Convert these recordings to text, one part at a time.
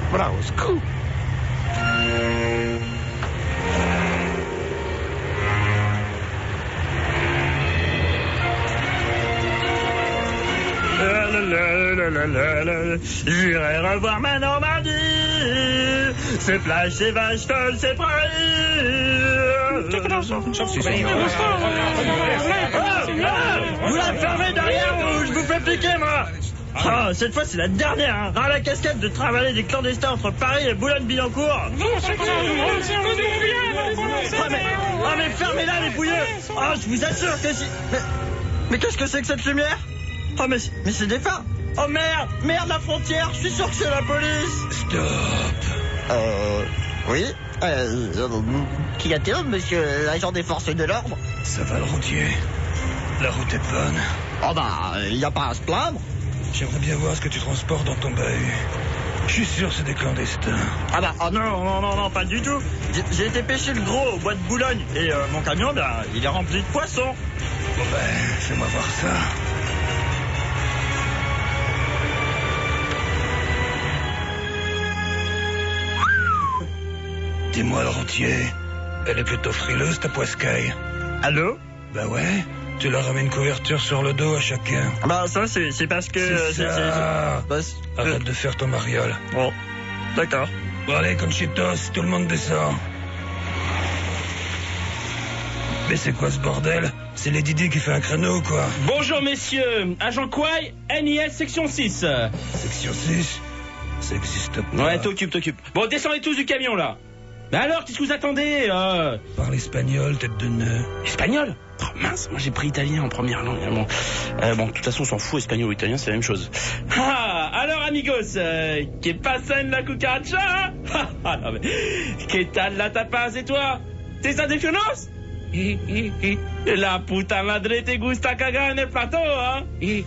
Voilà, au secours. J'irai revoir ma Normandie. C'est plage, c'est vache, c'est Paris. Vous la fermez derrière ou je vous fais piquer, moi. Ah, cette fois c'est la dernière, hein. Ras la casquette de travailler des clandestins entre Paris et Boulogne-Billancourt. Mais fermez-la, les bouilleux. Ah, je vous assure que si... Mais qu'est-ce que c'est que cette lumière? Oh, mais c'est des phares. Oh merde, la frontière, je suis sûr que c'est la police. Stop. Oui. Qu'y a-t-il, monsieur l'agent des forces de l'ordre? Ça va, le routier? La route est bonne. Oh bah, y a pas à se plaindre. J'aimerais bien voir ce que tu transportes dans ton bahut. Je suis sûr c'est des clandestins. Ah bah, oh non, pas du tout. J'ai été pêcher le gros au bois de Boulogne et mon camion, il est rempli de poissons. Bon fais-moi voir ça. Dis-moi, le routier, elle est plutôt frileuse, ta poiscaille. Allô? Bah ouais, tu leur avais une couverture sur le dos à chacun. Bah ça, c'est parce que... Arrête de faire ton mariole. Bon, d'accord. Bon allez, Conchitos, tout le monde descend. Mais c'est quoi ce bordel? C'est Lady Di qui fait un créneau, quoi. Bonjour, messieurs. Agent Kouai, NIS, section 6. Section 6? Ça existe pas. Ouais, t'occupe. Bon, descendez tous du camion, là. Mais alors, qu'est-ce que vous attendez Parle espagnol, tête de nœud. Espagnol? Oh mince, moi j'ai pris italien en première langue. Bon, de toute façon, on s'en fout, espagnol ou italien, c'est la même chose. Ah, alors, amigos, que pasa en la cucaracha? Ah, non, mais... Que tal la tapas, et toi? ¿T'es aficionados? La puta madre te gusta cagar en el plateau, hein?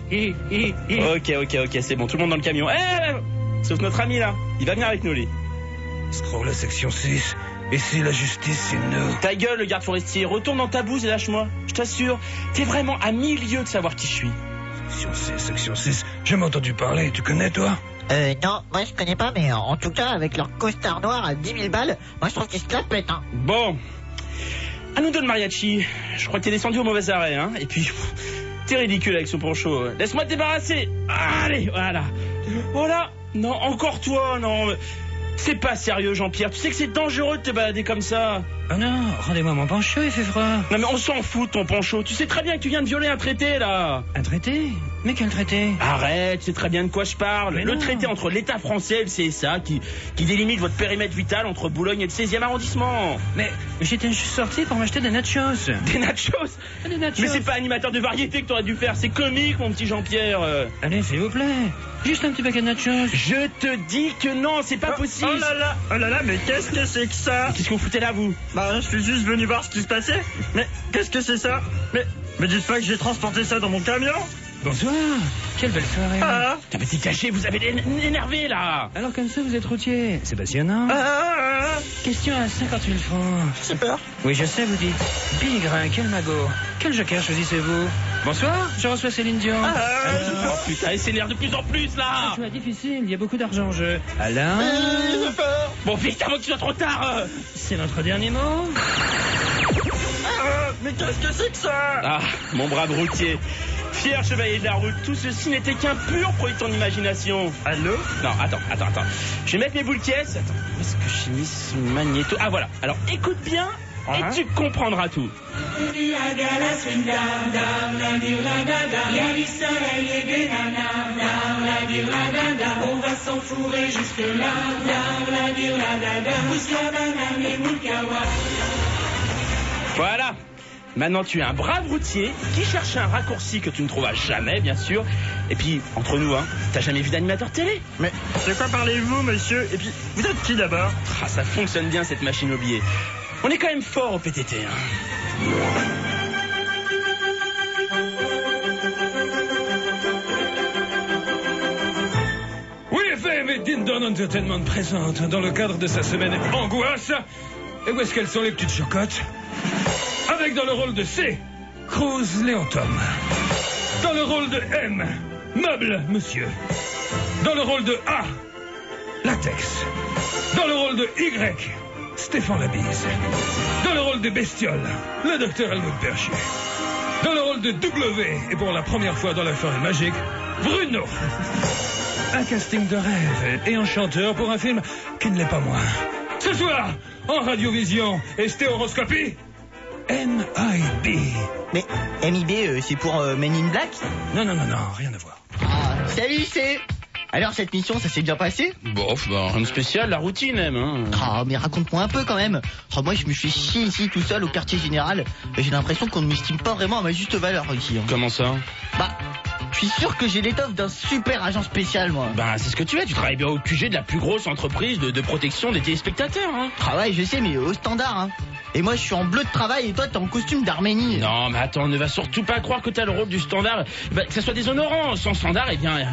Ok, c'est bon, tout le monde dans le camion. Sauf notre ami, là. Il va venir avec nous, lui. Scroll la section 6. Et si la justice, c'est nous? Ta gueule, le garde forestier. Retourne dans ta bouse et lâche-moi. Je t'assure, t'es vraiment à 1000 lieues de savoir qui je suis. Section 6. J'ai jamais entendu parler. Tu connais, toi? Non, moi je connais pas, mais en tout cas, avec leur costard noir à 10 000 balles, moi je trouve qu'ils se la pètent, hein. Bon. À nous deux, le mariachi. Je crois que t'es descendu au mauvais arrêt, hein. Et puis, t'es ridicule avec ce poncho. Laisse-moi te débarrasser. Allez, voilà. Voilà. Non, encore toi, non. C'est pas sérieux, Jean-Pierre. Tu sais que c'est dangereux de te balader comme ça. Oh non, rendez-moi mon poncho, il fait froid. Non mais on s'en fout de ton poncho. Tu sais très bien que tu viens de violer un traité, là. Un traité? Mais quel traité? Arrête, tu sais très bien de quoi je parle. Mais le non. traité entre l'État français et le CSA qui délimite votre périmètre vital entre Boulogne et le 16e arrondissement. Mais j'étais juste sorti pour m'acheter des nachos. Des nachos? Des nachos. Mais c'est pas animateur de variété que t'aurais dû faire. C'est comique, mon petit Jean-Pierre. Allez, s'il vous plaît. Juste un petit paquet de nachos. Je te dis que non, c'est pas possible. Oh là là, mais qu'est-ce que c'est que ça? Qu'est-ce que vous foutez là, vous? Bah, je suis juste venu voir ce qui se passait. Mais qu'est-ce que c'est ça? Mais dites pas que j'ai transporté ça dans mon camion. Bonsoir. Quelle belle soirée. Ah. Putain, mais t'es caché, vous avez énervé, là. Alors comme ça, vous êtes routier. C'est passionnant. Question à 50 000 francs. Super. Oui, je sais, vous dites. Bigrin, quel magot. Quel joker choisissez-vous? Bonsoir, je reçois Céline Dion. Oh putain, elle s'énerve de plus en plus, là. Choix difficile, il y a beaucoup d'argent en jeu. Alain? J'ai peur. Bon, vite, avant que tu sois trop tard. C'est notre dernier mot? Mais qu'est-ce que c'est que ça? Ah, mon brave routier. Fier chevalier de la route, tout ceci n'était qu'un pur produit de ton imagination. Allô? Non, attends. Je vais mettre mes boules caisses. Attends, où est-ce que j'ai mis ce magnéto? Ah, voilà. Alors, écoute bien et tu comprendras tout. On va s'enfourrer jusque là. Voilà. Maintenant, tu es un brave routier qui cherche un raccourci que tu ne trouveras jamais, bien sûr. Et puis, entre nous, hein, t'as jamais vu d'animateur télé? Mais de quoi parlez-vous, monsieur? Et puis, vous êtes qui d'abord? Ah, ça fonctionne bien, cette machine au billet. On est quand même fort au PTT, hein. Oui, mais Dindon Entertainment présente dans le cadre de sa semaine Angoisse. Et où est-ce qu'elles sont les petites chocottes? Avec dans le rôle de C, Cruz Léontom. Dans le rôle de M, Meuble, monsieur. Dans le rôle de A, Latex. Dans le rôle de Y, Stéphane Labise. Dans le rôle des bestioles, le docteur Helmut Berger. Dans le rôle de W, et pour la première fois dans la forêt magique, Bruno. Un casting de rêve et enchanteur pour un film qui ne l'est pas moins. Ce soir, en radiovision et stéréoscopie, MIB. Mais MIB, c'est pour Men in Black? Non, rien à voir. Ah, salut, c'est... Alors, cette mission, ça s'est bien passé? Bof, rien de spécial, la routine même. Hein. Ah, mais raconte-moi un peu quand même. Oh, moi, je me suis chié ici tout seul au quartier général. J'ai l'impression qu'on ne m'estime pas vraiment à ma juste valeur ici. Hein. Comment ça? Bah, je suis sûr que j'ai l'étoffe d'un super agent spécial, moi. Bah, c'est ce que tu es, tu travailles bien au QG de la plus grosse entreprise de protection des téléspectateurs. Hein. Ah ouais, je sais, mais au standard, hein. Et moi, je suis en bleu de travail et toi, t'es en costume d'Arménie. Non, mais attends, ne va surtout pas croire que t'as le rôle du standard. Bah, que ça soit déshonorant. Sans standard, eh bien,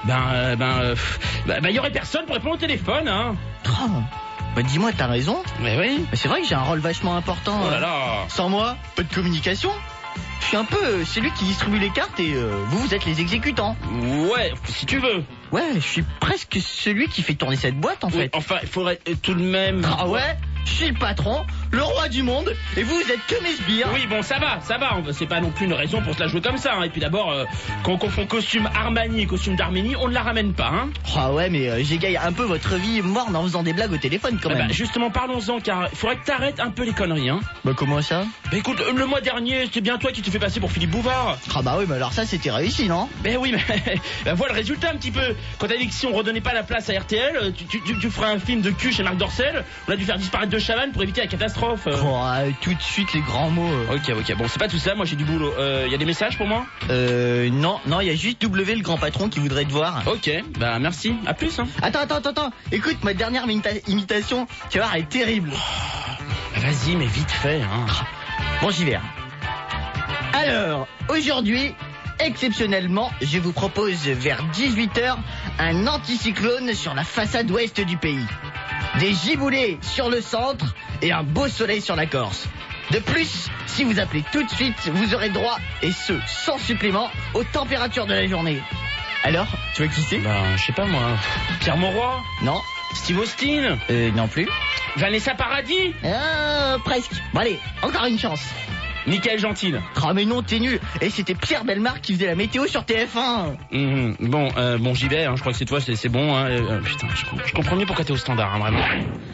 il y aurait personne pour répondre au téléphone, hein. Oh, bah dis-moi, t'as raison. Mais oui. Mais c'est vrai que j'ai un rôle vachement important. Oh là là. Sans moi, pas de communication. Je suis un peu celui qui distribue les cartes et vous êtes les exécutants. Ouais, si tu veux. Ouais, je suis presque celui qui fait tourner cette boîte, en fait. Enfin, il faudrait tout de même... Ah ouais? Je suis le patron, le roi du monde, et vous êtes que mes sbires. Oui, bon, ça va. C'est pas non plus une raison pour se la jouer comme ça. Hein. Et puis d'abord, quand on confond costume Armani et costume d'Arménie, on ne la ramène pas, hein. Ah ouais, mais j'égaye un peu votre vie morne en faisant des blagues au téléphone, quand même. Bah, justement, parlons-en, car il faudrait que t'arrêtes un peu les conneries, hein. Bah, comment ça? Bah, écoute, le mois dernier, c'était bien toi qui t'es fait passer pour Philippe Bouvard. Ah bah oui, mais alors ça, c'était réussi, non? Ben oui, mais bah, voilà le résultat un petit peu. Quand t'as dit que si on redonnait pas la place à RTL, tu ferais un film de cul chez Marc Dorcel. On a dû faire disparaître De Chavannes pour éviter la catastrophe. Oh, tout de suite les grands mots. Ok, bon, c'est pas tout ça, moi j'ai du boulot. Y a des messages pour moi? Non, y a juste W, le grand patron, qui voudrait te voir. Ok, bah merci, à plus, hein. Attends, écoute, ma dernière imitation, tu vas voir, elle est terrible. Bah, vas-y, mais vite fait, hein. Bon, j'y vais. Alors, aujourd'hui, exceptionnellement, je vous propose vers 18h un anticyclone sur la façade ouest du pays. Des giboulées sur le centre et un beau soleil sur la Corse. De plus, si vous appelez tout de suite, vous aurez droit, et ce, sans supplément, aux températures de la journée. Alors, tu vois qui c'est? Bah, je sais pas moi. Pierre Mauroy? Non. Steve Austin? Non plus. Vanessa Paradis? Presque. Bon allez, encore une chance. Michael Gentil. Ah mais non, t'es nul. Et c'était Pierre Bellemare qui faisait la météo sur TF1. Bon, j'y vais, hein. Je crois que c'est toi, c'est bon. Hein. Putain, je comprends mieux pourquoi t'es au standard, hein, vraiment.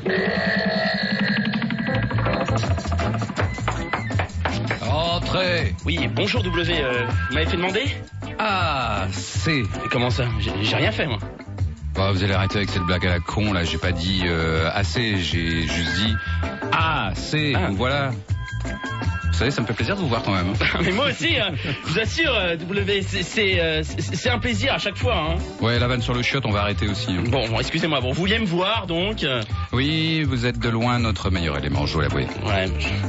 Entrez. Oui, bonjour W. Vous m'avez fait demander? Ah, c'est... Et comment ça? J'ai rien fait, moi. Bah, vous allez arrêter avec cette blague à la con, là. J'ai pas dit assez, j'ai juste dit... Ah, c'est... Ah. Voilà. Vous savez, ça me fait plaisir de vous voir quand même. Mais moi aussi, hein. Je vous assure, W, c'est un plaisir à chaque fois. Hein. Ouais, la vanne sur le chiotte, on va arrêter aussi. Hein. Bon, excusez-moi, vous vouliez me voir, donc... Oui, vous êtes de loin notre meilleur élément, je dois l'avouer. Ouais.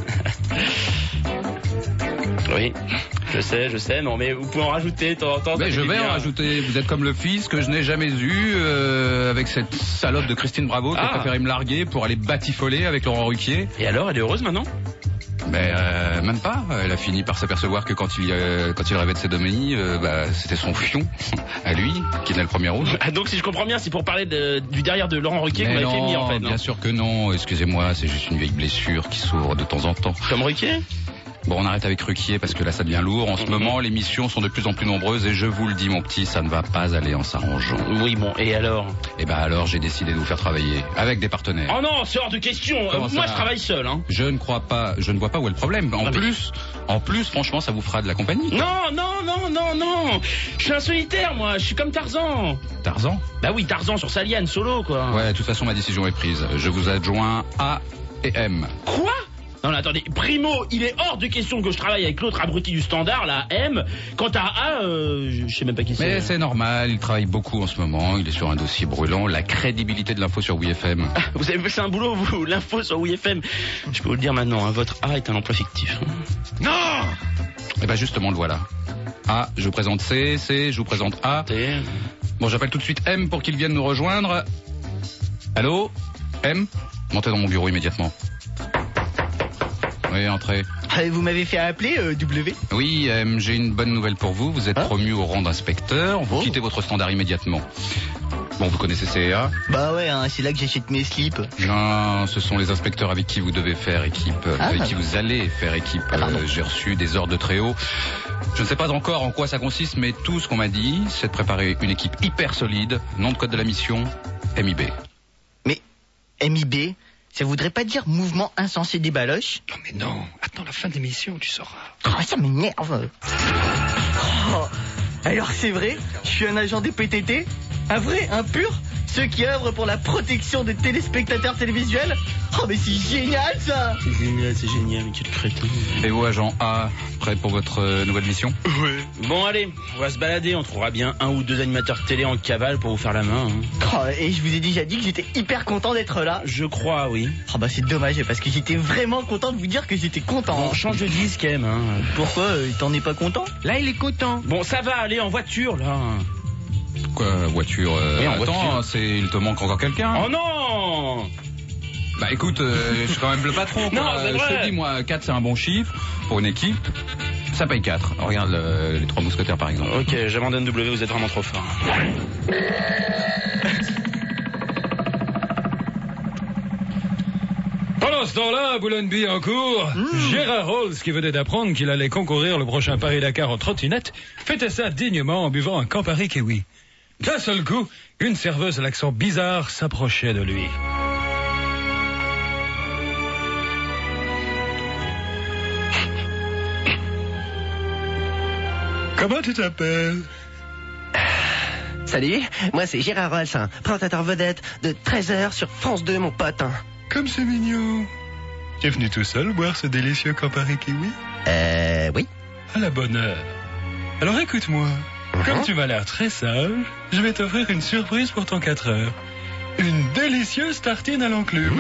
Oui, je sais, non, mais vous pouvez en rajouter de temps en temps. Mais je vais en rajouter. Vous êtes comme le fils que je n'ai jamais eu, avec cette salope de Christine Bravo qui a préféré me larguer pour aller batifoler avec Laurent Ruquier. Et alors, elle est heureuse maintenant? Mais même pas. Elle a fini par s'apercevoir que quand il rêvait de ses domaines, c'était son fion à lui qui tenait le premier rôle. Ah, donc si je comprends bien, c'est pour parler du derrière de Laurent Ruquier que vous m'avez fait venir en fait. Non, bien sûr que non. Excusez-moi, c'est juste une vieille blessure qui s'ouvre de temps en temps. Comme Ruquier? Bon, on arrête avec Ruquier parce que là, ça devient lourd. En ce moment, les missions sont de plus en plus nombreuses et je vous le dis, mon petit, ça ne va pas aller en s'arrangeant. Oui, bon, et alors? Eh ben alors, j'ai décidé de vous faire travailler avec des partenaires. Oh non, c'est hors de question. Moi, je travaille seul, hein. Je ne vois pas où est le problème. En plus, franchement, ça vous fera de la compagnie. Non. Je suis un solitaire, moi. Je suis comme Tarzan. Tarzan? Bah oui, Tarzan sur sa liane, solo, quoi. Ouais, de toute façon, ma décision est prise. Je vous adjoins A et M. Quoi? Non, mais attendez, primo, il est hors de question que je travaille avec l'autre abruti du standard, la M. Quant à A, je sais même pas qui c'est. Mais c'est normal, il travaille beaucoup en ce moment, il est sur un dossier brûlant, la crédibilité de l'info sur WFM. Ah, vous avez fait un boulot, vous, l'info sur WFM. Je peux vous le dire maintenant, hein, votre A est un emploi fictif. Non! Eh ben justement, le voilà. A, je vous présente C, je vous présente A. Bon, j'appelle tout de suite M pour qu'il vienne nous rejoindre. Allô? M? Montez dans mon bureau immédiatement. Oui, entrez. Vous m'avez fait appeler, W? Oui, j'ai une bonne nouvelle pour vous. Vous êtes promu au rang d'inspecteur. Vous quittez votre standard immédiatement. Bon, vous connaissez CA? Bah ouais, hein, c'est là que j'achète mes slips. Non, ce sont les inspecteurs avec qui vous devez faire équipe, avec qui vous allez faire équipe. J'ai reçu des ordres de très haut. Je ne sais pas encore en quoi ça consiste, mais tout ce qu'on m'a dit, c'est de préparer une équipe hyper solide. Nom de code de la mission, MIB. Mais MIB, ça voudrait pas dire mouvement insensé des baloches? Non mais non, attends la fin de l'émission, tu sauras. Oh, ça m'énerve. Oh, alors c'est vrai, je suis un agent des PTT? Un vrai, un pur? Ceux qui œuvrent pour la protection des téléspectateurs télévisuels? Oh mais c'est génial ça! C'est génial, mais quel crétin. Et vous, agent A, prêt pour votre nouvelle mission? Oui. Bon allez, on va se balader, on trouvera bien 1 ou 2 animateurs télé en cavale pour vous faire la main. Hein. Oh, et je vous ai déjà dit que j'étais hyper content d'être là. Je crois, oui. Oh bah c'est dommage parce que j'étais vraiment content de vous dire que j'étais content. Bon, change de disque, M. Hein. Pourquoi t'en es pas content? Là, il est content. Bon, ça va, aller en voiture, là. Quoi, voiture? Oui, en attends, voiture. il te manque encore quelqu'un? Oh non! Bah écoute, je suis quand même le patron. Quoi. Non, c'est vrai. Je te dis, moi, 4 c'est un bon chiffre. Pour une équipe, ça paye 4. Regarde les 3 mousquetaires par exemple. Ok, j'abandonne W, vous êtes vraiment trop fort. Pendant ce temps-là, à Boulogne-Billancourt, Gérard Rolls, qui venait d'apprendre qu'il allait concourir le prochain Paris-Dakar en trottinette, fêtait ça dignement en buvant un Campari Kiwi. D'un seul coup, une serveuse à l'accent bizarre s'approchait de lui. Comment tu t'appelles? Salut, moi c'est Gérard Rolls, hein, présentateur vedette de 13h sur France 2, mon pote. Hein. Comme c'est mignon. Tu es venu tout seul boire ce délicieux Campari Kiwi? Oui. À la bonne heure. Alors écoute-moi. Comme tu m'as l'air très sage, je vais t'offrir une surprise pour ton 4 heures. Une délicieuse tartine à l'enclume.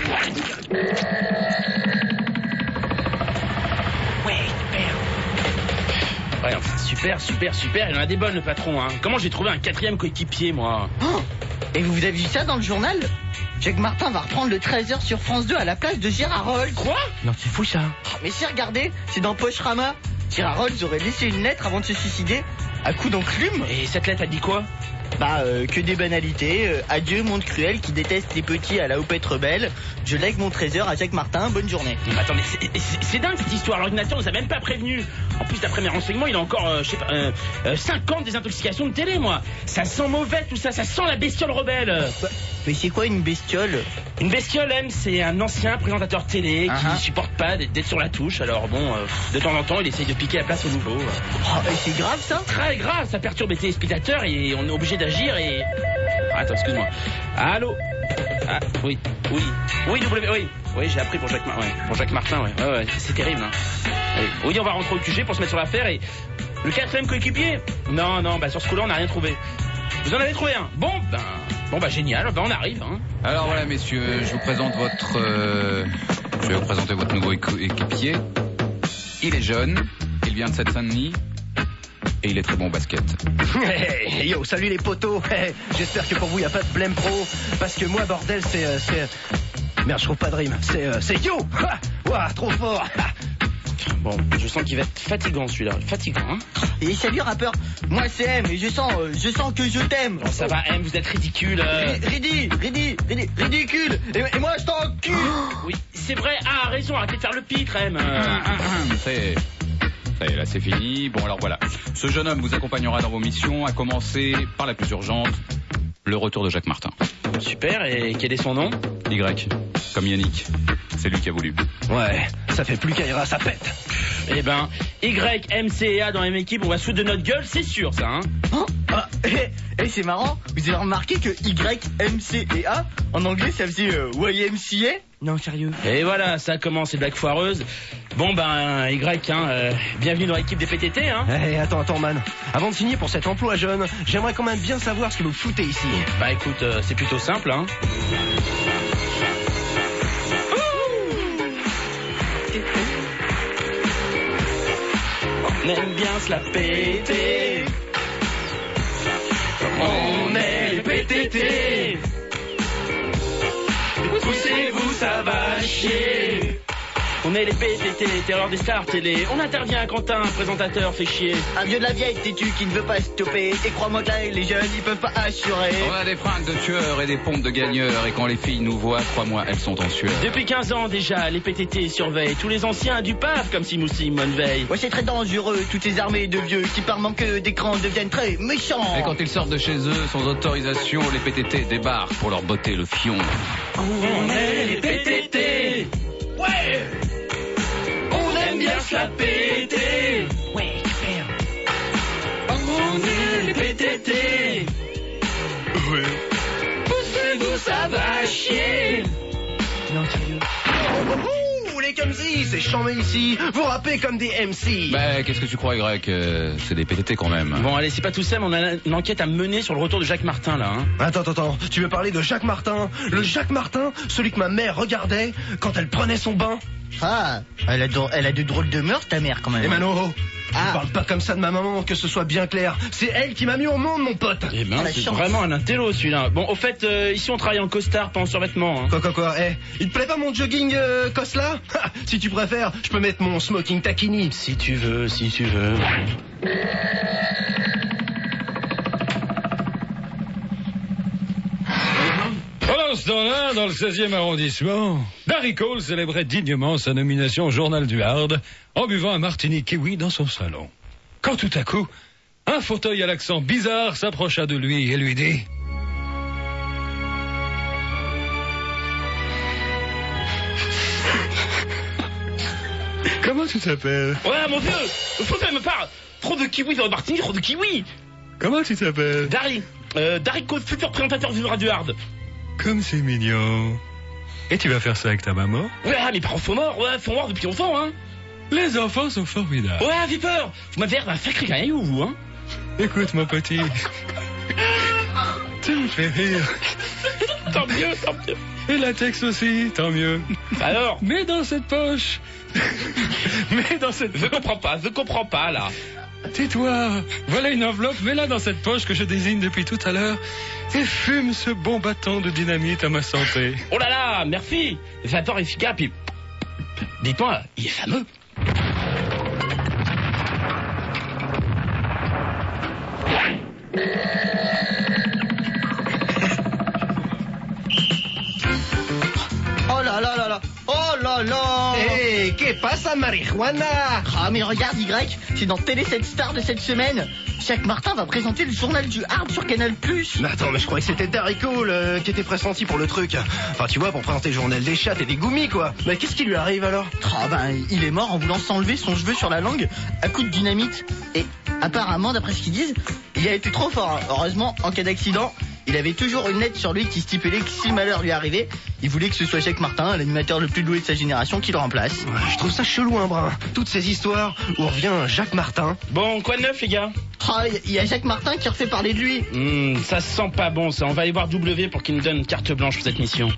Ouais, enfin, super. Il en a des bonnes, le patron. Hein. Comment j'ai trouvé un 4e coéquipier, moi? Oh, et vous avez vu ça dans le journal? Jacques Martin va reprendre le 13h sur France 2 à la place de Gérard Rolls. Quoi? Non, c'est fou ça. Mais si, regardez, c'est dans Pocherama. Gérard Rolls aurait laissé une lettre avant de se suicider, à coup d'enclume. Et cette lettre a dit quoi? Bah, que des banalités. Adieu, monde cruel qui déteste les petits à la houppette rebelle. Je lègue mon trésor à Jacques Martin. Bonne journée. Mais attendez, c'est dingue cette histoire. L'ordinateur nous a même pas prévenu. En plus, d'après mes renseignements, il a encore, 50 désintoxications de télé, moi. Ça sent mauvais tout ça. Ça sent la bestiole rebelle. Bah, mais c'est quoi une bestiole? Une bestiole, M, c'est un ancien présentateur télé qui supporte pas d'être sur la touche. Alors bon, de temps en temps, il essaye de piquer la place au nouveau. Oh, et c'est grave ça? Très grave, ça perturbe les téléspectateurs et on est obligé d'agir et... Attends, excuse-moi. Allô? Ah, oui, W, oui, j'ai appris pour Jacques Martin, ouais, c'est terrible, hein. Allez. Oui, on va rentrer au QG pour se mettre sur l'affaire et... Le 4e coéquipier? Non, bah sur ce coup-là, on n'a rien trouvé. Vous en avez trouvé un? Bon, bah génial, on arrive, hein. Alors voilà, messieurs, je vous présente je vais vous présenter votre nouveau équipier. Il est jeune, il vient de Seine-Saint-Denis et il est très bon au basket. Hey, yo, salut les potos. J'espère que pour vous, y a pas de blême pro. Parce que moi, bordel, c'est... Merde, je trouve pas de rime. C'est yo. Ouah, trop fort. Bon, je sens qu'il va être fatigant celui-là. Fatigant, hein. Et salut rappeur, moi c'est M et je sens que je t'aime. Bon, ça va, M, vous êtes ridicule. Ridicule. Et moi je t'encule. Oui, c'est vrai. Ah, raison, arrêtez de faire le pitre, M. Ça y est, là c'est fini. Bon alors voilà, ce jeune homme vous accompagnera dans vos missions, à commencer par la plus urgente, le retour de Jacques Martin. Super, et quel est son nom? Y, comme Yannick. C'est lui qui a voulu. Ouais, ça fait plus qu'Aïra, ça pète. Eh ben, Y, M, C et A dans la même équipe, on va se foutre de notre gueule, c'est sûr ça, hein. Et c'est marrant, vous avez remarqué que Y, M, C et A, en anglais ça faisait YMCA? Non, sérieux. Et voilà, ça commence les blagues foireuses. Bon ben, Y, hein, bienvenue dans l'équipe des PTT, hein. Attends, man. Avant de signer pour cet emploi jeune, j'aimerais quand même bien savoir ce que vous foutez ici. Bah écoute, c'est plutôt simple, hein. On aime bien se la péter. On est les PTT. Poussez-vous, ça va chier. On met les PTT, terreur des stars télé. On intervient à Quentin, présentateur, fait chier. Un vieux de la vieille têtu qui ne veut pas stopper. Et crois-moi que là, les jeunes, ils peuvent pas assurer. On a des fringues de tueurs et des pompes de gagneurs. Et quand les filles nous voient, crois-moi, elles sont en sueur. Depuis 15 ans déjà, les PTT surveillent tous les anciens du PAF comme si Moussi Monveille. Ouais, c'est très dangereux, toutes ces armées de vieux qui par manque d'écran deviennent très méchants. Et quand ils sortent de chez eux sans autorisation, les PTT débarquent pour leur botter le fion. On est les PTT. Ouais. On aime bien se la péter. Ouais, super. On est les PTT. Ouais. Poussez-vous, ça va chier. Non, sérieux. Ouh, les Kumsi, c'est chambé ici. Vous rappez comme des MC. Bah, qu'est-ce que tu crois, Y? C'est des PTT quand même. Bon, allez, c'est pas tout ça, mais on a une enquête à mener sur le retour de Jacques Martin, là. Hein. Attends, tu veux parler de Jacques Martin? Le Jacques Martin, celui que ma mère regardait quand elle prenait son bain? Ah, elle a de drôles de mœurs, ta mère, quand même. Eh Mano, parle pas comme ça de ma maman, que ce soit bien clair. C'est elle qui m'a mis au monde, mon pote. Eh ben, La c'est chance. vraiment un intello, celui-là. Bon, au fait, ici, on travaille en costard, pas en survêtement. Hein. Quoi, il te plaît pas mon jogging Cosla? Si tu préfères, je peux mettre mon smoking taquini. Si tu veux. Pendant ce temps-là, dans le 16e arrondissement, Darry Cole célébrait dignement sa nomination au Journal du Hard en buvant un martini kiwi dans son salon. Quand tout à coup, un fauteuil à l'accent bizarre s'approcha de lui et lui dit... Comment tu t'appelles? Ouais, mon vieux, le fauteuil me parle. Trop de kiwi dans le martini, trop de kiwi. Comment tu t'appelles? Darry Cole, futur présentateur du Radio Hard. Comme c'est mignon. Et tu vas faire ça avec ta maman? Ouais, mes parents sont morts, depuis longtemps, hein. Les enfants sont formidables. Ouais, j'ai peur. Vous m'avez l'air d'un sacré caillou, vous, hein. Écoute, mon petit. Tu me fais rire. Tant mieux. Et la texte aussi, tant mieux. Alors? Mets dans cette poche. Je comprends pas, là. Tais-toi. Voilà une enveloppe, mets-la dans cette poche que je désigne depuis tout à l'heure. Et fume ce bon bâton de dynamite à ma santé. Oh là là, merci. J'adore efficace, puis... Dites-moi, il est fameux. Oh là là là là. Oh là là. Hey, que pasa, marijuana? Ah, mais regarde, Y, c'est dans Télé 7 Star de cette semaine. Jacques Martin va présenter le Journal du Hard sur Canal+. Mais attends, mais je croyais que c'était Darry Cole qui était pressenti pour le truc. Enfin, tu vois, pour présenter le Journal des chattes et des goumis, quoi. Mais qu'est-ce qui lui arrive alors? Ah ben, il est mort en voulant s'enlever son cheveu sur la langue à coups de dynamite. Et apparemment, d'après ce qu'ils disent, il a été trop fort. Heureusement, en cas d'accident, il avait toujours une lettre sur lui qui stipulait que si malheur lui arrivait, il voulait que ce soit Jacques Martin, l'animateur le plus doué de sa génération, qui le remplace. Ouais, je trouve ça chelou, hein, Brun. Toutes ces histoires où on revient Jacques Martin. Bon, quoi de neuf, les gars? Ah, il y a Jacques Martin qui refait parler de lui. Ça sent pas bon, ça. On va aller voir W pour qu'il nous donne une carte blanche pour cette mission.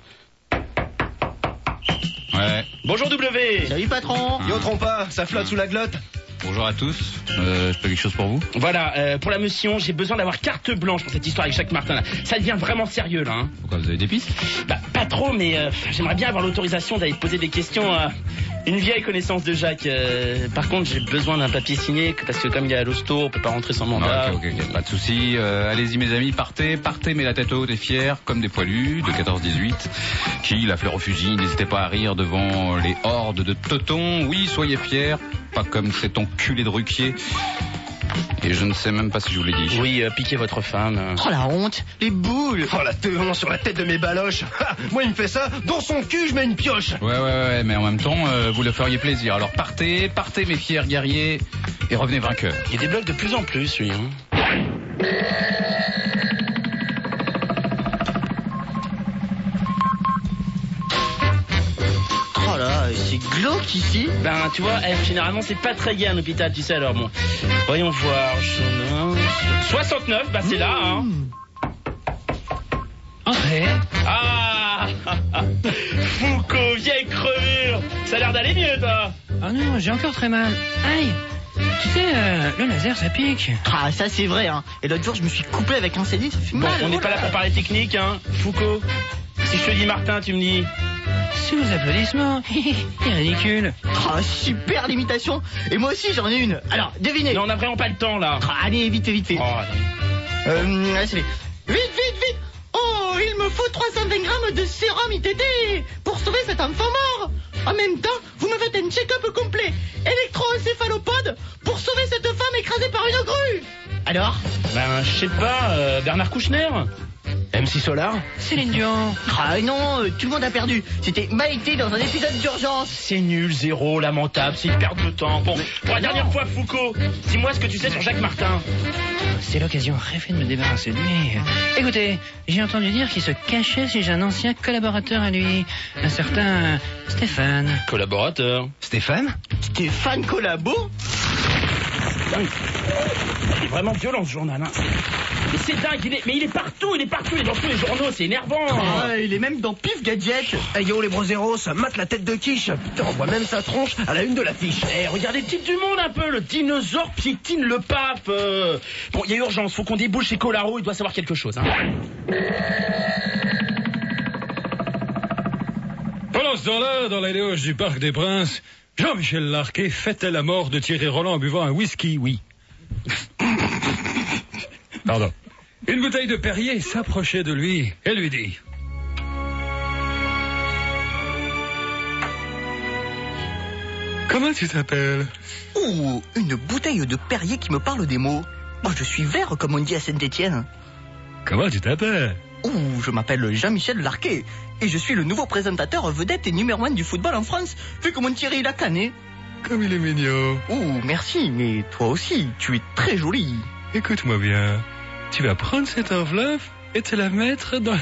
Ouais. Bonjour W. Salut patron. Yo, trompe pas, ça flotte sous la glotte. Bonjour à tous. Je fais quelque chose pour vous? Voilà, pour la mission, j'ai besoin d'avoir carte blanche pour cette histoire avec Jacques Martin. Là. Ça devient vraiment sérieux, là. Hein. Pourquoi, vous avez des pistes? Bah, pas trop, mais j'aimerais bien avoir l'autorisation d'aller poser des questions à une vieille connaissance de Jacques. Par contre, j'ai besoin d'un papier signé, parce que comme il est à l'hosto, on peut pas rentrer sans mandat. Ok, pas de soucis. Allez-y, mes amis, partez, mais la tête haute et fière, comme des poilus de 14-18, qui, la fleur au fusil, n'hésitez pas à rire devant les hordes de teutons. Oui, soyez fiers, pas comme cet enculé de Ruquier. Et je ne sais même pas si je vous l'ai dit. Oui, piquez votre femme. Oh la honte, les boules. Oh la teon sur la tête de mes baloches. Ha, moi il me fait ça, dans son cul je mets une pioche. Ouais, mais en même temps, vous le feriez plaisir. Alors partez mes fiers guerriers, et revenez vainqueurs. Il débloque de plus en plus, lui. Hein. Oh là, c'est glauque ici. Ben, tu vois, généralement, c'est pas très gai un hôpital, tu sais, alors bon. Voyons voir. 69, bah c'est là, hein. Entrez. Ah Foucault, vieille crevure. Ça a l'air d'aller mieux, toi. Ah non, j'ai encore très mal. Aïe. Tu sais, le laser, ça pique. Ah, ça c'est vrai, hein. Et l'autre jour, je me suis coupé avec un CD, ça fait Bon, mal. on n'est pas là pour parler technique, hein. Foucault, si je te dis Martin, tu me dis... C'est vos applaudissements. C'est ridicule. Oh, super l'imitation. Et moi aussi j'en ai une. Alors, devinez. Mais on n'a vraiment pas le temps, là. Allez, vite. Oh, Allez, c'est vite. Oh, il me faut 320 grammes de sérum ITT pour sauver cet enfant mort. En même temps, vous me faites un check-up complet électroencéphalopode pour sauver cette femme écrasée par une grue. Alors? ben, je sais pas, Bernard Kouchner. MC Solar. Céline Dion. Ah non, tout le monde a perdu. C'était Maïté dans un épisode d'urgence. C'est nul, zéro, lamentable, c'est une perte de temps. Bon, pour la dernière fois, Foucault, dis-moi ce que tu sais sur Jacques Martin. C'est l'occasion rêvée de me débarrasser de lui. Écoutez, j'ai entendu dire qu'il se cachait chez un ancien collaborateur à lui, un certain Stéphane. Collaborateur. Stéphane Collabo? Dingue. Il est vraiment violent ce journal, hein. Mais c'est dingue, il est partout, il est dans tous les journaux, c'est énervant. Ah, il est même dans Pif Gadget. Hey yo les broseros, mate la tête de quiche. Putain, on voit même sa tronche à la une de l'affiche. Eh, regardez le titre du Monde un peu, le dinosaure piétine le pape. Bon, il y a urgence, faut qu'on débouche chez Colaro, il doit savoir quelque chose, hein. Pendant ce temps-là, dans les loges du Parc des Princes, Jean-Michel Larquet fêtait la mort de Thierry Roland en buvant un whisky, oui. Pardon. Une bouteille de Perrier s'approchait de lui et lui dit: comment tu t'appelles? Ouh, une bouteille de Perrier qui me parle des mots. Oh, je suis vert comme on dit à Saint-Étienne. Comment tu t'appelles? Ouh, je m'appelle Jean-Michel Larquet et je suis le nouveau présentateur vedette et numéro 1 du football en France, vu que mon Thierry il a cané. Comme il est mignon. Ouh, merci, mais toi aussi, tu es très jolie. Écoute-moi bien. Tu vas prendre cette enveloppe et te la mettre dans...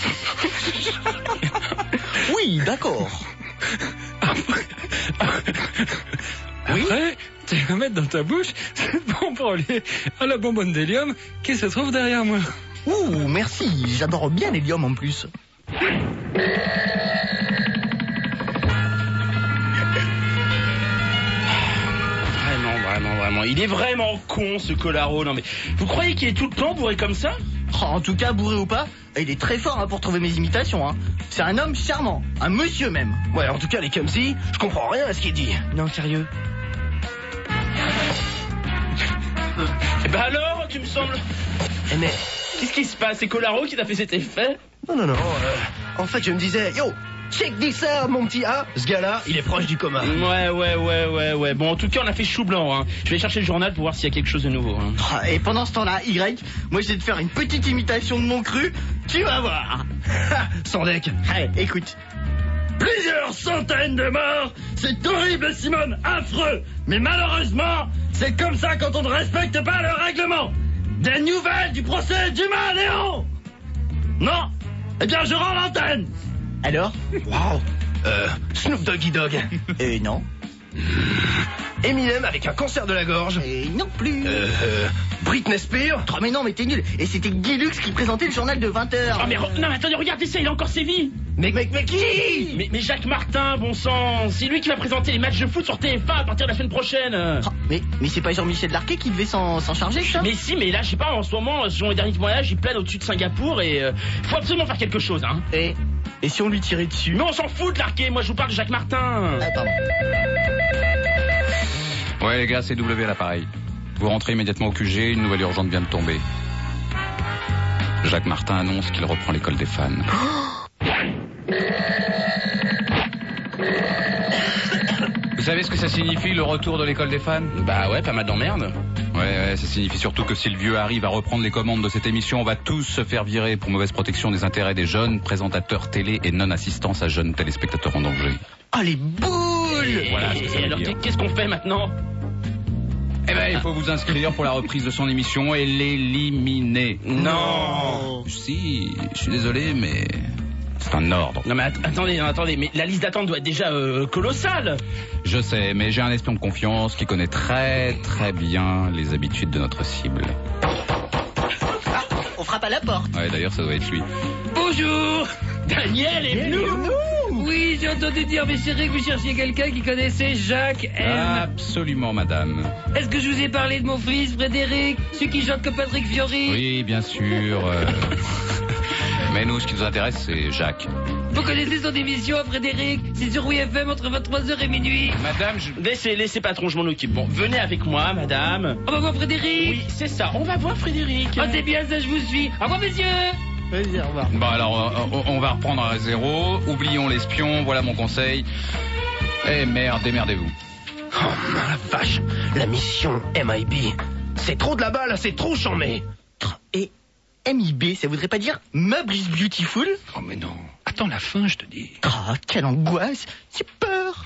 Oui, d'accord. Après, tu vas mettre dans ta bouche cette bombe reliée à la bonbonne d'hélium qui se trouve derrière moi. Ouh, merci, j'adore bien l'hélium en plus. Vraiment, il est vraiment con ce Colaro, non mais... Vous croyez qu'il est tout le temps bourré comme ça? Oh, en tout cas, bourré ou pas, il est très fort pour trouver mes imitations. Hein. C'est un homme charmant, un monsieur même. Ouais, en tout cas, les Kumsi, je comprends rien à ce qu'il dit. Non, sérieux. Eh ben alors, tu me sembles... Eh mais... Qu'est-ce qui se passe? C'est Colaro qui t'a fait cet effet? Non. En fait, je me disais, yo, check this out, mon petit A. Ce gars-là, il est proche du coma. Ouais. Bon, en tout cas, on a fait chou blanc, hein. Je vais chercher le journal pour voir s'il y a quelque chose de nouveau, hein. Et pendant ce temps-là, Y, moi, je vais te faire une petite imitation de mon cru. Tu vas voir. Sans deck. Allez, écoute. Plusieurs centaines de morts, c'est horrible, Simone, affreux. Mais malheureusement, c'est comme ça quand on ne respecte pas le règlement. Des nouvelles du procès d'Humain Léon? Non? Eh bien, je rends l'antenne. Alors? Wow. Snoop Doggy Dogg. Non. Eminem avec un cancer de la gorge. Et non plus. Britney Spears. Oh mais non, mais t'es nul. Et c'était Guy Lux qui présentait le journal de 20h. Oh mais non, attendez, regardez ça, il a encore sévi. Mais qui? Mais Jacques Martin, bon sang, c'est lui qui va présenter les matchs de foot sur TF1 à partir de la semaine prochaine. Oh, mais c'est pas Jean-Michel Larquet qui devait s'en charger, ça? Mais si, mais là, je sais pas, en ce moment, selon les derniers voyages, il plane au-dessus de Singapour et faut absolument faire quelque chose, hein. Et si on lui tirait dessus? Mais on s'en fout de Larquet, moi je vous parle de Jacques Martin. Ah, pardon. Ouais les gars, c'est W à l'appareil. Vous rentrez immédiatement au QG, une nouvelle urgente vient de tomber. Jacques Martin annonce qu'il reprend l'école des fans. Vous savez ce que ça signifie, le retour de l'école des fans? Bah ouais, pas mal d'emmerdes. Ouais, ça signifie surtout que si le vieux arrive à reprendre les commandes de cette émission, on va tous se faire virer pour mauvaise protection des intérêts des jeunes présentateurs télé et non-assistance à jeunes téléspectateurs en danger. Ah, les boules! Voilà ce que ça veut alors, dire. qu'est-ce qu'on fait maintenant? Eh ben, il faut vous inscrire pour la reprise de son émission et l'éliminer. Non. Si, je suis désolé, mais c'est un ordre. Non mais attendez, mais la liste d'attente doit être déjà colossale. Je sais, mais j'ai un espion de confiance qui connaît très très bien les habitudes de notre cible. Ah, on frappe à la porte. Ouais, d'ailleurs, ça doit être lui. Bonjour. Daniel est venu. Oui, j'ai entendu dire, mais c'est vrai que vous cherchiez quelqu'un qui connaissait Jacques M. Absolument, madame. Est-ce que je vous ai parlé de mon fils, Frédéric, celui qui chante comme Patrick Fiori? Oui, bien sûr. Mais nous, ce qui nous intéresse, c'est Jacques. Vous connaissez son émission, Frédéric? C'est sur WFM entre 23h et minuit. Madame, Laissez patron, je m'en occupe. Bon, venez avec moi, madame. On va voir Frédéric? Oui, c'est ça, on va voir Frédéric. Oh, c'est bien ça, je vous suis. Au revoir, messieurs. Vas-y, au revoir. Bon alors, on va reprendre à zéro. Oublions l'espion, voilà mon conseil. Eh merde, démerdez-vous. Oh la vache, la mission MIB. C'est trop de la balle, c'est trop chambé. Et MIB, ça voudrait pas dire Meubles is Beautiful? Oh mais non, attends la fin, je te dis. Oh, quelle angoisse, j'ai peur.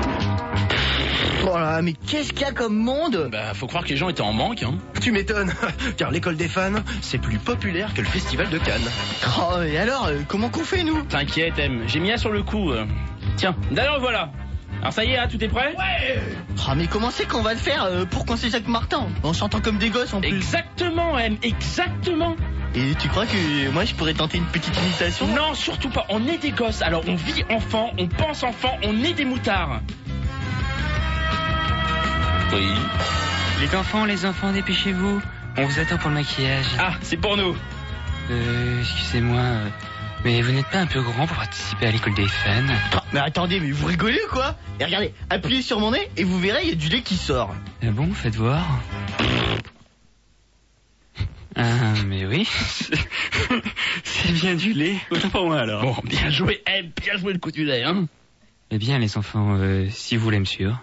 Oh là, mais qu'est-ce qu'il y a comme monde? Bah, faut croire que les gens étaient en manque, hein. Tu m'étonnes, car l'école des fans, c'est plus populaire que le festival de Cannes. Oh, et alors, comment qu'on fait, nous? T'inquiète, M, j'ai mis un sur le coup. Tiens, d'ailleurs, voilà. Alors ça y est, hein, tout est prêt? Ouais. Oh, mais comment c'est qu'on va le faire pour coincer Jacques Martin? En chantant comme des gosses, en plus. Exactement, M, exactement. Et tu crois que moi, je pourrais tenter une petite imitation? Non, surtout pas, on est des gosses. Alors on vit enfant, on pense enfant, on est des moutards. Oui. Les enfants, dépêchez-vous. On vous attend pour le maquillage. Ah, c'est pour nous. Excusez-moi, mais vous n'êtes pas un peu grand pour participer à l'école des fans? Oh, mais attendez, mais vous rigolez ou quoi? Et regardez, appuyez sur mon nez et vous verrez, il y a du lait qui sort. Ah bon, faites voir. Ah, mais oui. C'est bien du lait. Autant pour moi alors. Bon, bien joué, M, bien joué le coup du lait, hein. Eh bien, les enfants, si vous voulez me suivre.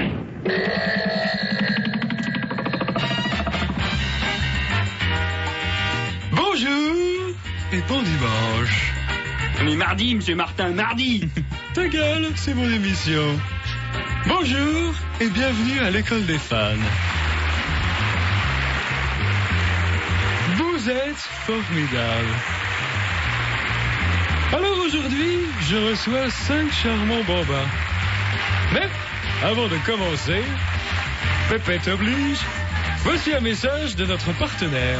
Bonjour et bon dimanche. Mais mardi, monsieur Martin, mardi. Ta gueule, c'est mon émission. Bonjour et bienvenue à l'école des fans. Vous êtes formidables. Alors aujourd'hui, je reçois 5 charmants bambins. Mais, avant de commencer, Pépette oblige, voici un message de notre partenaire.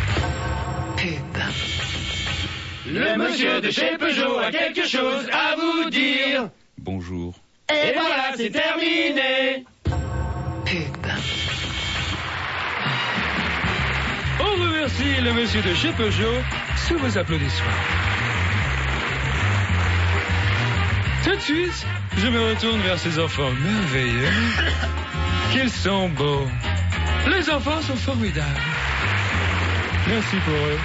Le monsieur de chez Peugeot a quelque chose à vous dire. Bonjour. Et voilà, c'est terminé. On remercie le monsieur de chez Peugeot sous vos applaudissements. Tout de suite, je me retourne vers ces enfants merveilleux. Qu'ils sont beaux. Les enfants sont formidables. Merci pour eux.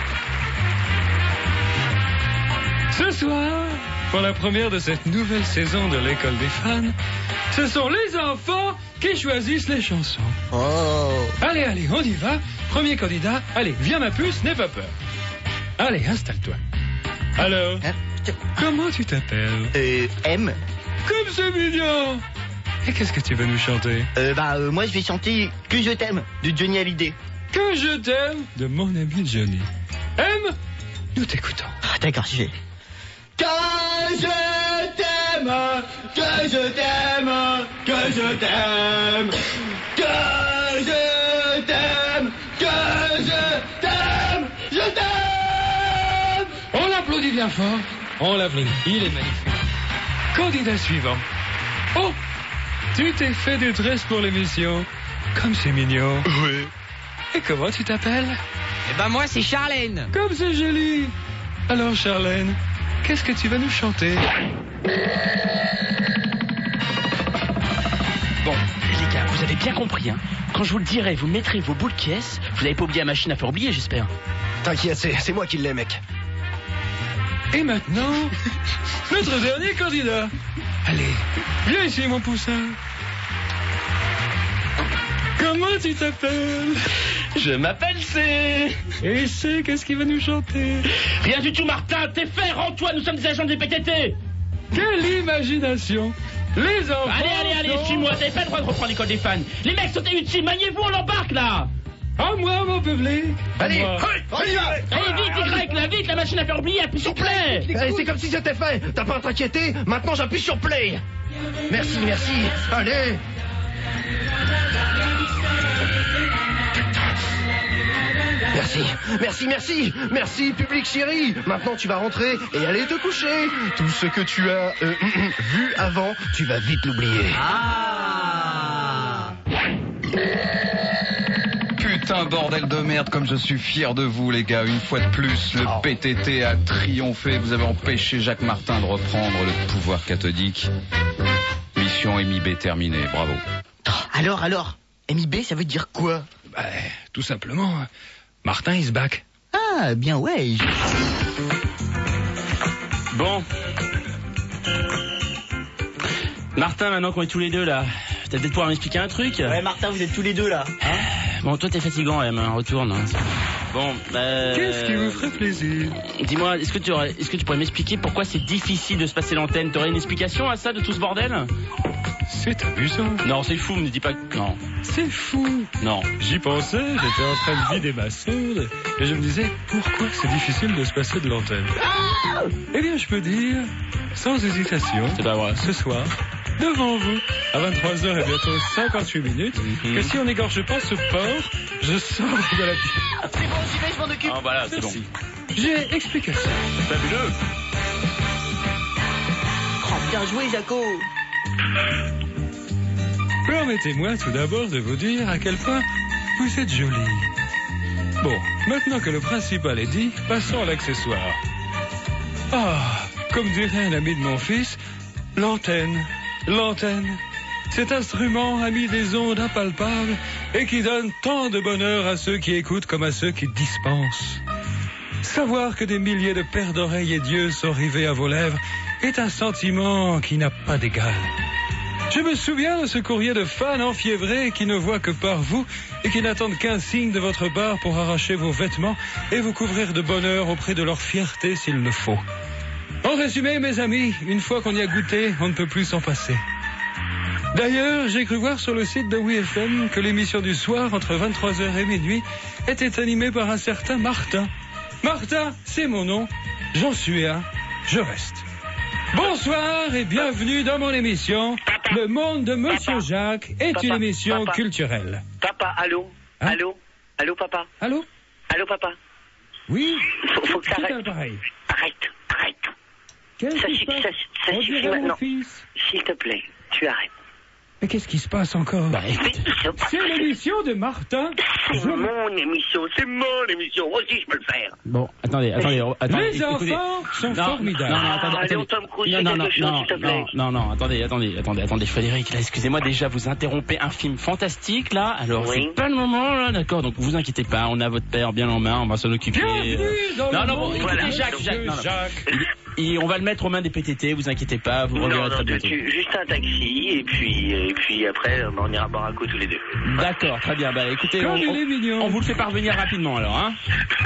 Ce soir, pour la première de cette nouvelle saison de l'école des fans, ce sont les enfants qui choisissent les chansons. Oh. Allez, on y va. Premier candidat. Allez, viens ma puce, n'aie pas peur. Allez, installe-toi. Alors, comment tu t'appelles? M. Comme c'est mignon. Et qu'est-ce que tu veux nous chanter? Moi je vais chanter Que je t'aime de Johnny Hallyday. Que je t'aime de mon ami Johnny. M, nous t'écoutons. Ah, d'accord, j'y vais. Que je t'aime, que je t'aime, que je t'aime, que je t'aime, que je t'aime, je t'aime. On l'applaudit bien fort. On l'applaudit. Il est magnifique. Candidat suivant. Oh, tu t'es fait des tresses pour l'émission. Comme c'est mignon. Oui. Et comment tu t'appelles? Eh ben moi, c'est Charlène. Comme c'est joli. Alors Charlène, qu'est-ce que tu vas nous chanter? Bon, les gars, vous avez bien compris, hein. Quand je vous le dirai, vous mettrez vos boules de caisse. Vous n'avez pas oublié la machine à faire oublier, j'espère. T'inquiète, c'est moi qui l'ai, mec. Et maintenant, notre dernier candidat. Allez, viens ici, mon poussin. Comment tu t'appelles? Je m'appelle C. Et c'est qu'est-ce qu'il va nous chanter? Rien du tout, Martin, t'es fait, rends-toi, nous sommes des agents du PTT. Quelle imagination! Les enfants. Allez, sont... suis-moi, t'avez pas le droit de reprendre l'école des fans. Les mecs sont inutiles, maniez-vous, on l'embarque là. À moi, mon public. Allez, À moi. on y va. Allez, vite, Y, là, vite, la machine à faire oublier, appuie sur play. Allez, c'est comme si c'était fait. T'as pas à t'inquiéter, maintenant j'appuie sur play. Merci, merci. Allez. Merci, public chéri. Maintenant tu vas rentrer et aller te coucher. Tout ce que tu as vu avant, tu vas vite l'oublier. Ah. Putain, bordel de merde, comme je suis fier de vous, les gars. Une fois de plus, le PTT a triomphé. Vous avez empêché Jacques Martin de reprendre le pouvoir cathodique. Mission MIB terminée, bravo. Alors, MIB, ça veut dire quoi? Bah, tout simplement, Martin is back. Ah, bien ouais. Bon. Martin, maintenant qu'on est tous les deux là, t'as peut-être pouvoir m'expliquer un truc? Ouais, Martin, vous êtes tous les deux là. Hein? Bon, toi t'es fatigant, M, hein, retourne. Hein. Bon, Qu'est-ce qui vous ferait plaisir? Dis-moi, est-ce que tu pourrais m'expliquer pourquoi c'est difficile de se passer l'antenne? T'aurais une explication à ça, de tout ce bordel? C'est amusant. Non, c'est fou, me dis pas que... Non. C'est fou. Non. J'y pensais, j'étais en train de vider ma sonde, et je me disais, pourquoi c'est difficile de se passer de l'antenne? Eh bien, je peux dire, sans hésitation, C'est pas vrai. ce soir, devant vous, à 23h et bientôt 58 minutes, que si on n'égorge pas ce porc, je sors de la pièce. C'est bon, j'y vais, je m'en occupe. Ah, voilà, c'est bon. Merci. J'ai explication. Fabuleux. Oh, bien joué, Jaco. Permettez-moi tout d'abord de vous dire à quel point vous êtes jolie. Bon, maintenant que le principal est dit, passons à l'accessoire. Ah, comme dirait un ami de mon fils, l'antenne. L'antenne. Cet instrument ami des ondes impalpables et qui donne tant de bonheur à ceux qui écoutent comme à ceux qui dispensent. Savoir que des milliers de paires d'oreilles et d'yeux sont rivés à vos lèvres est un sentiment qui n'a pas d'égal. Je me souviens de ce courrier de fans enfiévrés qui ne voient que par vous et qui n'attendent qu'un signe de votre part pour arracher vos vêtements et vous couvrir de bonheur auprès de leur fierté s'il le faut. En résumé, mes amis, une fois qu'on y a goûté, on ne peut plus s'en passer. D'ailleurs, j'ai cru voir sur le site de WeFM que l'émission du soir, entre 23h et minuit, était animée par un certain Martin. Martin, c'est mon nom. J'en suis un. Je reste. Bonsoir et bienvenue dans mon émission. Le monde de Monsieur Jacques est une émission culturelle. Papa, allô? Hein? Allô, papa? Allô? Allô, papa? Oui? Faut que t'arrêtes. Pareil. Arrête. Qu'est-ce Ça qui se suffit, passe? ça On suffit dirait mon maintenant. fils. S'il te plaît, tu arrêtes. Mais qu'est-ce qui se passe encore? Bah, écoute. C'est l'émission de Martin. C'est mon émission, c'est mon émission. Moi aussi, je peux le faire. Bon, attendez. Les écoutez. enfants sont Non, formidables. Non, attendez. Allez, Tom Cruise, fais quelque chose, s'il te plaît. Non, attendez, Frédéric, là, excusez-moi, déjà, vous interrompez un film fantastique, là, alors Oui. c'est pas le moment, là, d'accord, donc vous inquiétez pas, on a votre père bien en main, on va s'en occuper. Bienvenue dans le Non, bon, monde écoutez, de Jacques, Monsieur non. Jacques. Et on va le mettre aux mains des PTT, vous inquiétez pas, vous reverrez très bientôt. Juste un taxi, et puis après, on ira boire un coup tous les deux. D'accord, très bien, bah écoutez, Comme il est mignon. on vous le fait parvenir rapidement, alors, hein.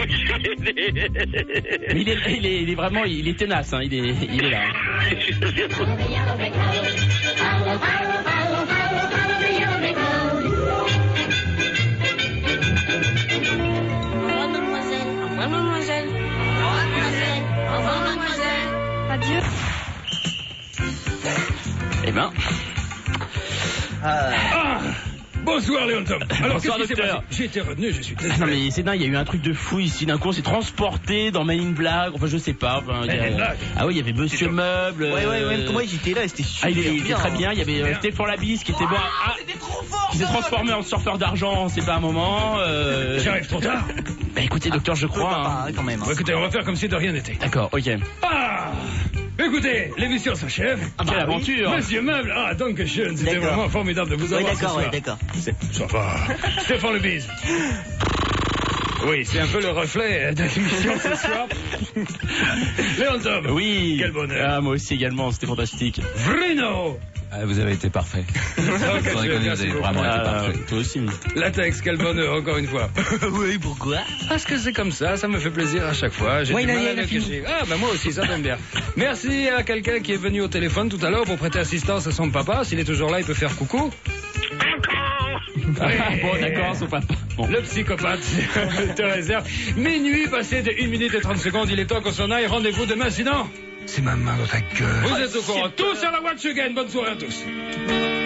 Mais il est vraiment, il est tenace, hein, il est là. Adieu. Eh ben. Bonsoir Léon Tom. Alors Bonsoir, qu'est-ce qui s'est docteur. passé? J'ai été retenu, je suis désolé. Non mais c'est dingue, il y a eu un truc de fou ici, d'un coup on s'est transporté dans Men in Black, enfin je sais pas. Enfin, Men in Black. Ah oui, il y avait Monsieur Meuble. Ouais, comment j'étais là, c'était super il était très bien, il y avait Stéphane Labisse qui était bon. Qui s'est transformé en surfeur d'argent, c'est pas un moment. J'arrive trop tard. Bah écoutez docteur, je crois. Papa, quand même. Bon, écoutez, on va faire comme si de rien n'était. D'accord, ok. Ah! Écoutez, l'émission s'achève. Quelle aventure. Monsieur Meuble, donc jeune, c'était D'accord. vraiment formidable de vous Oui, avoir ce d'accord, soir. ouais, d'accord. Ça va. Stéphane Le Bise. Oui, c'est un peu le reflet de l'émission ce soir. Léon Tom. Oui. Quel bonheur. Ah, moi aussi également, c'était fantastique. Vrino. Vous avez été parfait. Sans Sans déconner, vous avez vraiment été parfait. Toi aussi. Latex, quel bonheur, encore une fois. Oui, pourquoi? Parce que c'est comme ça me fait plaisir à chaque fois. J'ai Ouais, du il a- mal à il a le fini. cacher. Ah, bah moi aussi, ça tombe bien. Merci à quelqu'un qui est venu au téléphone tout à l'heure pour prêter assistance à son papa. S'il est toujours là, il peut faire coucou. Ah, bon, d'accord, son papa. Bon. Le psychopathe te réserve. Minuit passé de 1 minute et 30 secondes, il est temps qu'on s'en aille. Rendez-vous demain, sinon... C'est ma main dans ta gueule. Vous êtes au courant. Tous à la Watch Again. Bonne soirée à tous.